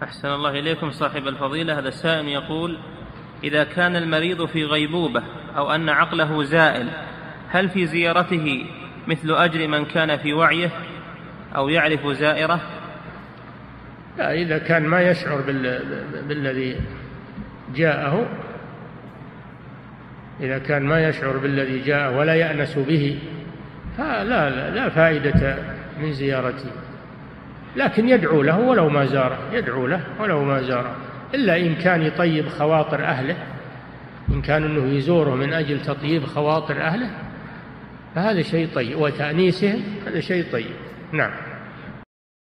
أحسن الله إليكم صاحب الفضيلة. هذا السائل يقول: إذا كان المريض في غيبوبة أو أن عقله زائل، هل في زيارته مثل أجر من كان في وعيه أو يعرف زائره؟ لا، إذا كان ما يشعر بالذي جاءه، إذا كان ما يشعر بالذي جاءه ولا يأنس به، فلا فائدة من زيارته، لكن يدعو له ولو ما زاره، يدعو له ولو ما زاره، إلا إن كان يطيب خواطر أهله، إن كان أنه يزوره من أجل تطيب خواطر أهله فهذا شيء طيب، وتأنيسهم هذا شيء طيب. نعم.